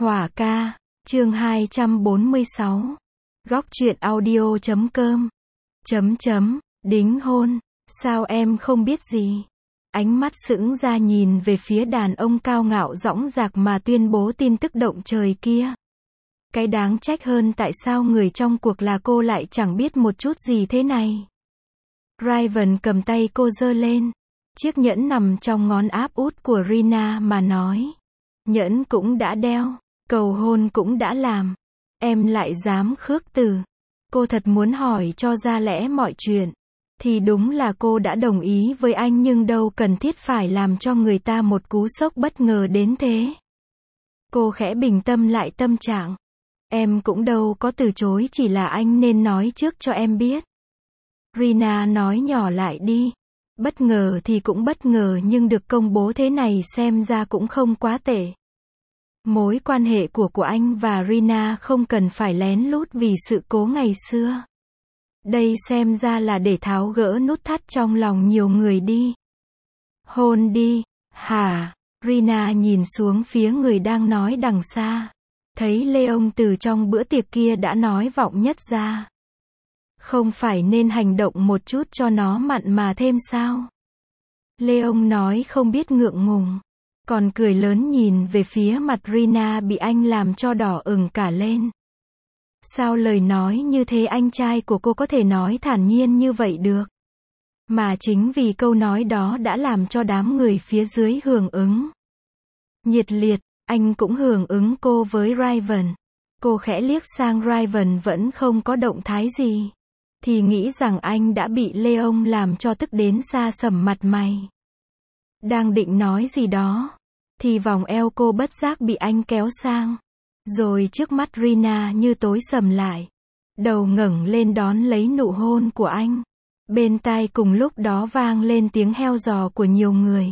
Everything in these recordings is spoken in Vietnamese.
Hỏa ca, chương 246. Góc truyện audio.com. Đính hôn, sao em không biết gì? Ánh mắt sững ra nhìn về phía đàn ông cao ngạo dõng dạc mà tuyên bố tin tức động trời kia. Cái đáng trách hơn tại sao người trong cuộc là cô lại chẳng biết một chút gì thế này. Raven cầm tay cô giơ lên. Chiếc nhẫn nằm trong ngón áp út của Rina mà nói. Nhẫn cũng đã đeo, cầu hôn cũng đã làm. Em lại dám khước từ. Cô thật muốn hỏi cho ra lẽ mọi chuyện. Thì đúng là cô đã đồng ý với anh nhưng đâu cần thiết phải làm cho người ta một cú sốc bất ngờ đến thế. Cô khẽ bình tâm lại tâm trạng. Em cũng đâu có từ chối, chỉ là anh nên nói trước cho em biết. Rina nói nhỏ lại đi. Bất ngờ thì cũng bất ngờ nhưng được công bố thế này xem ra cũng không quá tệ. Mối quan hệ của anh và Rina không cần phải lén lút vì sự cố ngày xưa. Đây xem ra là để tháo gỡ nút thắt trong lòng nhiều người đi. Hôn đi, hả? Rina nhìn xuống phía người đang nói đằng xa. Thấy Leon từ trong bữa tiệc kia đã nói vọng nhất ra. Không phải nên hành động một chút cho nó mặn mà thêm sao? Leon nói không biết ngượng ngùng. Còn cười lớn nhìn về phía mặt Rina bị anh làm cho đỏ ửng cả lên. Sao lời nói như thế anh trai của cô có thể nói thản nhiên như vậy được? Mà chính vì câu nói đó đã làm cho đám người phía dưới hưởng ứng. Nhiệt liệt, anh cũng hưởng ứng cô với Raven. Cô khẽ liếc sang Raven vẫn không có động thái gì. Thì nghĩ rằng anh đã bị Leon làm cho tức đến xa sầm mặt mày. Đang định nói gì đó. Thì vòng eo cô bất giác bị anh kéo sang. Rồi trước mắt Rina như tối sầm lại. Đầu ngẩng lên đón lấy nụ hôn của anh. Bên tai cùng lúc đó vang lên tiếng heo giò của nhiều người.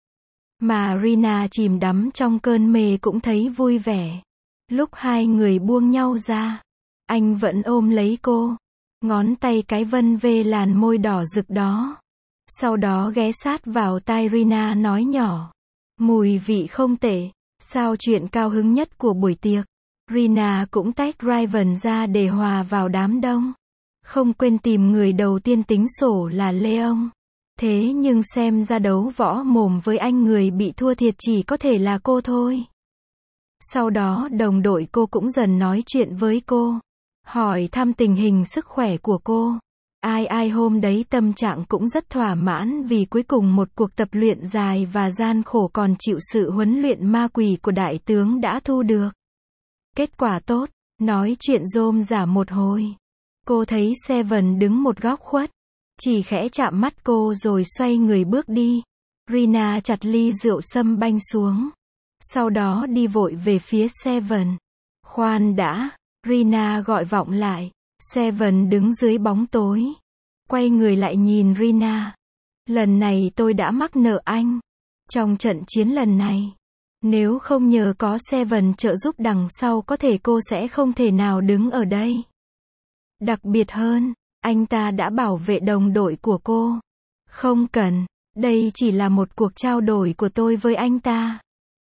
Mà Rina chìm đắm trong cơn mê cũng thấy vui vẻ. Lúc hai người buông nhau ra. Anh vẫn ôm lấy cô. Ngón tay cái vân về làn môi đỏ rực đó. Sau đó ghé sát vào tai Rina nói nhỏ. Mùi vị không tệ. Sao chuyện cao hứng nhất của buổi tiệc. Rina cũng tách Raven ra để hòa vào đám đông. Không quên tìm người đầu tiên tính sổ là Leon. Thế nhưng xem ra đấu võ mồm với anh người bị thua thiệt chỉ có thể là cô thôi. Sau đó đồng đội cô cũng dần nói chuyện với cô. Hỏi thăm tình hình sức khỏe của cô. Ai hôm đấy tâm trạng cũng rất thỏa mãn vì cuối cùng một cuộc tập luyện dài và gian khổ còn chịu sự huấn luyện ma quỷ của đại tướng đã thu được. Kết quả tốt, nói chuyện rôm rả một hồi. Cô thấy Seven đứng một góc khuất. Chỉ khẽ chạm mắt cô rồi xoay người bước đi. Rina chặt ly rượu sâm banh xuống. Sau đó đi vội về phía Seven. Khoan đã, Rina gọi vọng lại. Seven đứng dưới bóng tối. Quay người lại nhìn Rina. Lần này tôi đã mắc nợ anh. Trong trận chiến lần này. Nếu không nhờ có Seven trợ giúp đằng sau có thể cô sẽ không thể nào đứng ở đây. Đặc biệt hơn, anh ta đã bảo vệ đồng đội của cô. Không cần, đây chỉ là một cuộc trao đổi của tôi với anh ta.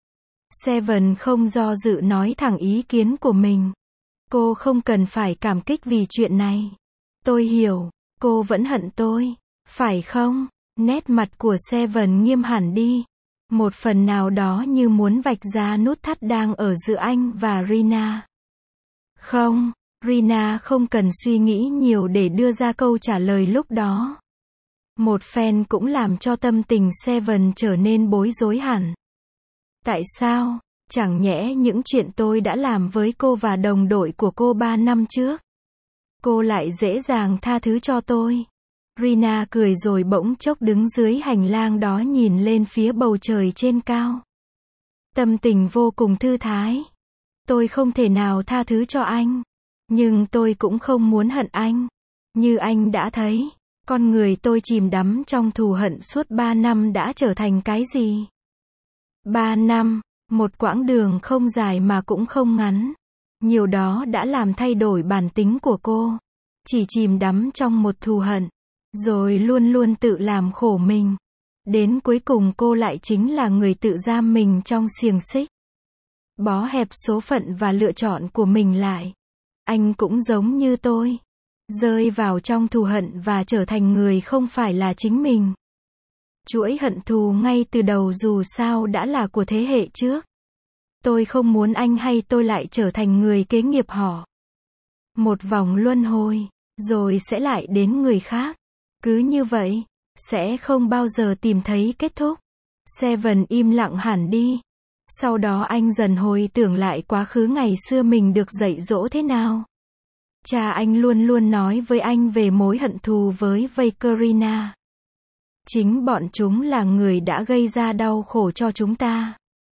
Seven không do dự nói thẳng ý kiến của mình. Cô không cần phải cảm kích vì chuyện này. Tôi hiểu, cô vẫn hận tôi, phải không? Nét mặt của Seven nghiêm hẳn đi. Một phần nào đó như muốn vạch ra nút thắt đang ở giữa anh và Rina. Không, Rina không cần suy nghĩ nhiều để đưa ra câu trả lời lúc đó. Một phen cũng làm cho tâm tình Seven trở nên bối rối hẳn. Tại sao? Chẳng nhẽ những chuyện tôi đã làm với cô và đồng đội của cô 3 năm trước. Cô lại dễ dàng tha thứ cho tôi. Rina cười rồi bỗng chốc đứng dưới hành lang đó nhìn lên phía bầu trời trên cao. Tâm tình vô cùng thư thái. Tôi không thể nào tha thứ cho anh. Nhưng tôi cũng không muốn hận anh. Như anh đã thấy, con người tôi chìm đắm trong thù hận suốt 3 năm đã trở thành cái gì? 3 năm, một quãng đường không dài mà cũng không ngắn. Nhiều đó đã làm thay đổi bản tính của cô. Chỉ chìm đắm trong một thù hận. Rồi luôn luôn tự làm khổ mình. Đến cuối cùng cô lại chính là người tự giam mình trong xiềng xích. bó hẹp số phận và lựa chọn của mình lại. Anh cũng giống như tôi, rơi vào trong thù hận và trở thành người không phải là chính mình. Chuỗi hận thù ngay từ đầu dù sao đã là của thế hệ trước. Tôi không muốn anh hay tôi lại trở thành người kế nghiệp họ. Một vòng luân hồi, rồi sẽ lại đến người khác. Cứ như vậy, sẽ không bao giờ tìm thấy kết thúc. Seven im lặng hẳn đi. Sau đó anh dần hồi tưởng lại quá khứ ngày xưa mình được dạy dỗ thế nào. Cha anh luôn luôn nói với anh về mối hận thù với Vakerina. Chính bọn chúng là người đã gây ra đau khổ cho chúng ta.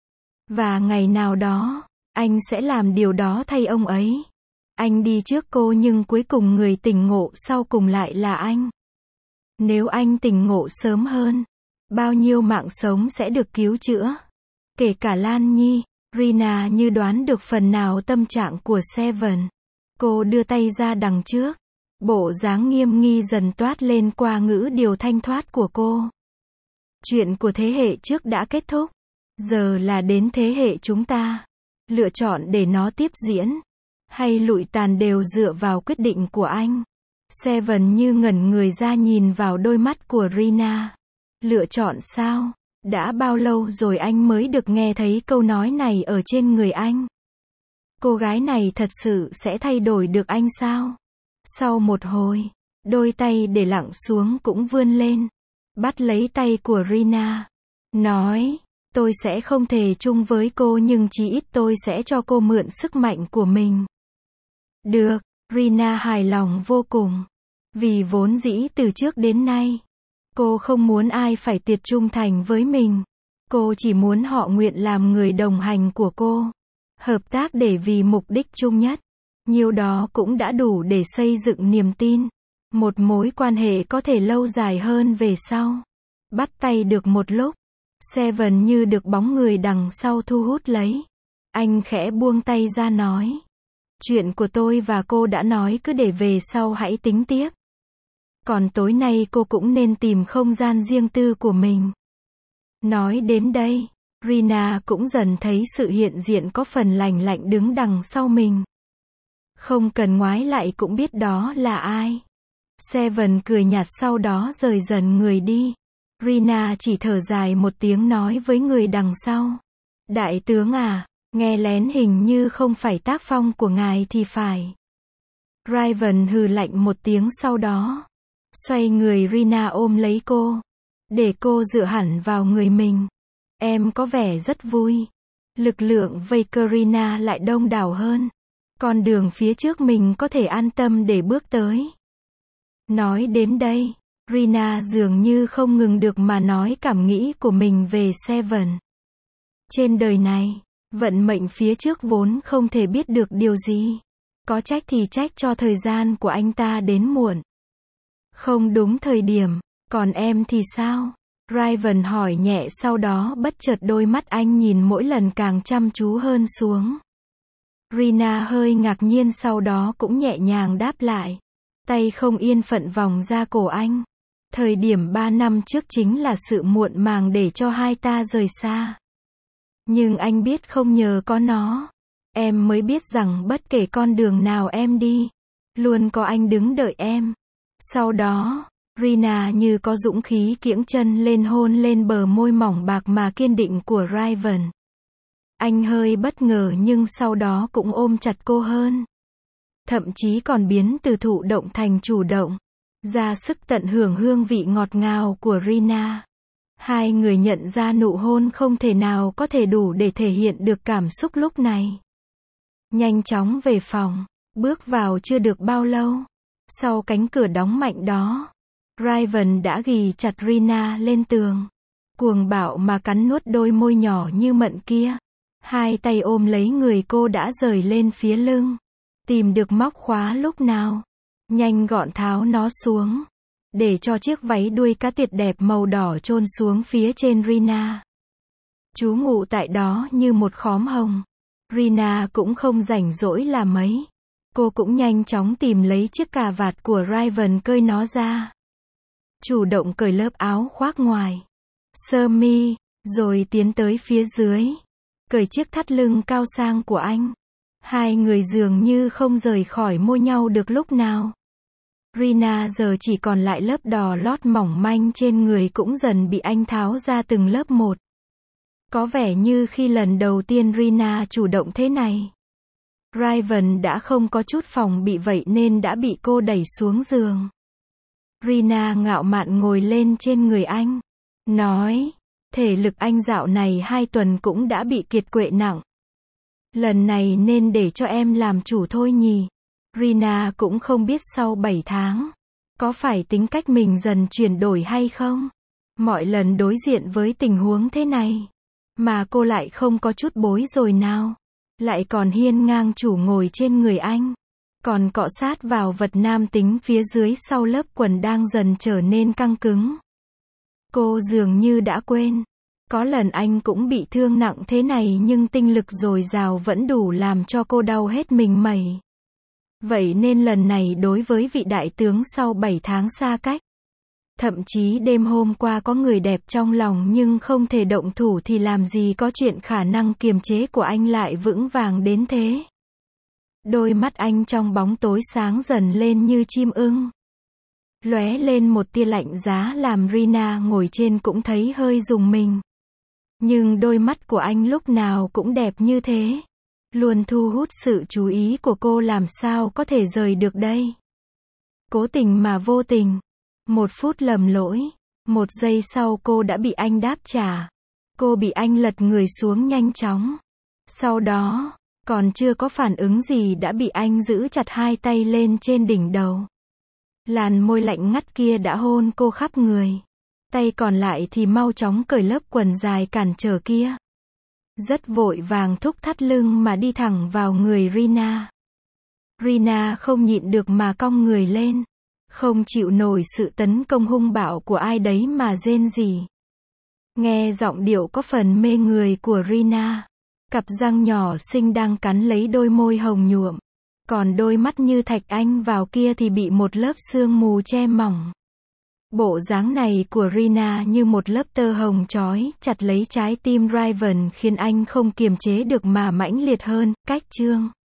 Và ngày nào đó, anh sẽ làm điều đó thay ông ấy. Anh đi trước cô nhưng cuối cùng người tỉnh ngộ sau cùng lại là anh. Nếu anh tỉnh ngộ sớm hơn, bao nhiêu mạng sống sẽ được cứu chữa. Kể cả Lan Nhi, Rina như đoán được phần nào tâm trạng của Seven. Cô đưa tay ra đằng trước. Bộ dáng nghiêm nghi dần toát lên qua ngữ điệu thanh thoát của cô. Chuyện của thế hệ trước đã kết thúc. Giờ là đến thế hệ chúng ta. Lựa chọn để nó tiếp diễn, hay lụi tàn đều dựa vào quyết định của anh. Seven như ngẩn người ra nhìn vào đôi mắt của Rina. Lựa chọn sao? Đã bao lâu rồi anh mới được nghe thấy câu nói này ở trên người anh? Cô gái này thật sự sẽ thay đổi được anh sao? Sau một hồi, đôi tay để lặng xuống cũng vươn lên, bắt lấy tay của Rina. Nói, tôi sẽ không thề chung với cô nhưng chí ít tôi sẽ cho cô mượn sức mạnh của mình. Được, Rina hài lòng vô cùng. Vì vốn dĩ từ trước đến nay, cô không muốn ai phải tuyệt trung thành với mình. Cô chỉ muốn họ nguyện làm người đồng hành của cô. Hợp tác để vì mục đích chung nhất. Nhiều đó cũng đã đủ để xây dựng niềm tin. Một mối quan hệ có thể lâu dài hơn về sau. Bắt tay được một lúc. Seven như được bóng người đằng sau thu hút lấy. Anh khẽ buông tay ra nói. Chuyện của tôi và cô đã nói cứ để về sau hãy tính tiếp. Còn tối nay cô cũng nên tìm không gian riêng tư của mình. Nói đến đây, Rina cũng dần thấy sự hiện diện có phần lành lạnh đứng đằng sau mình. Không cần ngoái lại cũng biết đó là ai. Seven cười nhạt sau đó rời dần người đi. Rina chỉ thở dài một tiếng nói với người đằng sau. Đại tướng à, nghe lén hình như không phải tác phong của ngài thì phải. Raven hừ lạnh một tiếng sau đó. Xoay người Rina ôm lấy cô. Để cô dựa hẳn vào người mình. Em có vẻ rất vui. Lực lượng Vakerina lại đông đảo hơn. Con đường phía trước mình có thể an tâm để bước tới. Nói đến đây, Rina dường như không ngừng được mà nói cảm nghĩ của mình về Seven. Trên đời này, vận mệnh phía trước vốn không thể biết được điều gì. Có trách thì trách cho thời gian của anh ta đến muộn. Không đúng thời điểm, còn em thì sao? Raven hỏi nhẹ sau đó bất chợt đôi mắt anh nhìn mỗi lần càng chăm chú hơn xuống. Rina hơi ngạc nhiên sau đó cũng nhẹ nhàng đáp lại. Tay không yên phận vòng ra cổ anh. Thời điểm 3 năm trước chính là sự muộn màng để cho hai ta rời xa. Nhưng anh biết không nhờ có nó, em mới biết rằng bất kể con đường nào em đi, luôn có anh đứng đợi em. Sau đó, Rina như có dũng khí kiễng chân lên hôn lên bờ môi mỏng bạc mà kiên định của Raven. Anh hơi bất ngờ nhưng sau đó cũng ôm chặt cô hơn. Thậm chí còn biến từ thụ động thành chủ động, ra sức tận hưởng hương vị ngọt ngào của Rina. Hai người nhận ra nụ hôn không thể nào có thể đủ để thể hiện được cảm xúc lúc này. Nhanh chóng về phòng, bước vào chưa được bao lâu. Sau cánh cửa đóng mạnh đó, Raven đã ghì chặt Rina lên tường. Cuồng bạo mà cắn nuốt đôi môi nhỏ như mận kia. Hai tay ôm lấy người cô đã rời lên phía lưng. Tìm được móc khóa lúc nào, nhanh gọn tháo nó xuống. Để cho chiếc váy đuôi cá tuyệt đẹp màu đỏ chôn xuống phía trên Rina. Trú ngụ tại đó như một khóm hồng. Rina cũng không rảnh rỗi là mấy. Cô cũng nhanh chóng tìm lấy chiếc cà vạt của Raven cơi nó ra. Chủ động cởi lớp áo khoác ngoài, sơ mi, rồi tiến tới phía dưới. cởi chiếc thắt lưng cao sang của anh. Hai người dường như không rời khỏi môi nhau được lúc nào. Rina giờ chỉ còn lại lớp đỏ lót mỏng manh trên người cũng dần bị anh tháo ra từng lớp một. Có vẻ như khi lần đầu tiên Rina chủ động thế này, Raven đã không có chút phòng bị vậy nên đã bị cô đẩy xuống giường. Rina ngạo mạn ngồi lên trên người anh, nói, thể lực anh dạo này 2 tuần cũng đã bị kiệt quệ nặng. Lần này nên để cho em làm chủ thôi nhỉ. Rina cũng không biết sau 7 tháng, có phải tính cách mình dần chuyển đổi hay không? Mọi lần đối diện với tình huống thế này, mà cô lại không có chút bối rối nào. Lại còn hiên ngang chủ ngồi trên người anh. Còn cọ sát vào vật nam tính phía dưới sau lớp quần đang dần trở nên căng cứng. Cô dường như đã quên. Có lần anh cũng bị thương nặng thế này nhưng tinh lực dồi dào vẫn đủ làm cho cô đau hết mình mẩy. Vậy nên lần này đối với vị đại tướng sau 7 tháng xa cách, thậm chí đêm hôm qua có người đẹp trong lòng nhưng không thể động thủ thì làm gì có chuyện khả năng kiềm chế của anh lại vững vàng đến thế. Đôi mắt anh trong bóng tối sáng dần lên như chim ưng. Lóe lên một tia lạnh giá làm Rina ngồi trên cũng thấy hơi rùng mình. Nhưng đôi mắt của anh lúc nào cũng đẹp như thế. Luôn thu hút sự chú ý của cô làm sao có thể rời được đây. Cố tình mà vô tình. 1 phút lầm lỗi. 1 giây sau cô đã bị anh đáp trả. Cô bị anh lật người xuống nhanh chóng. Sau đó, còn chưa có phản ứng gì đã bị anh giữ chặt 2 tay lên trên đỉnh đầu. Làn môi lạnh ngắt kia đã hôn cô khắp người. Tay còn lại thì mau chóng cởi lớp quần dài cản trở kia. Rất vội vàng thúc thắt lưng mà đi thẳng vào người Rina. Rina không nhịn được mà cong người lên. Không chịu nổi sự tấn công hung bạo của ai đấy mà rên rỉ. Nghe giọng điệu có phần mê người của Rina. Cặp răng nhỏ xinh đang cắn lấy đôi môi hồng nhuộm. Còn đôi mắt như thạch anh vào kia thì bị một lớp sương mù che mỏng. Bộ dáng này của Rina như một lớp tơ hồng trói chặt lấy trái tim Raven khiến anh không kiềm chế được mà mãnh liệt hơn. Cách chương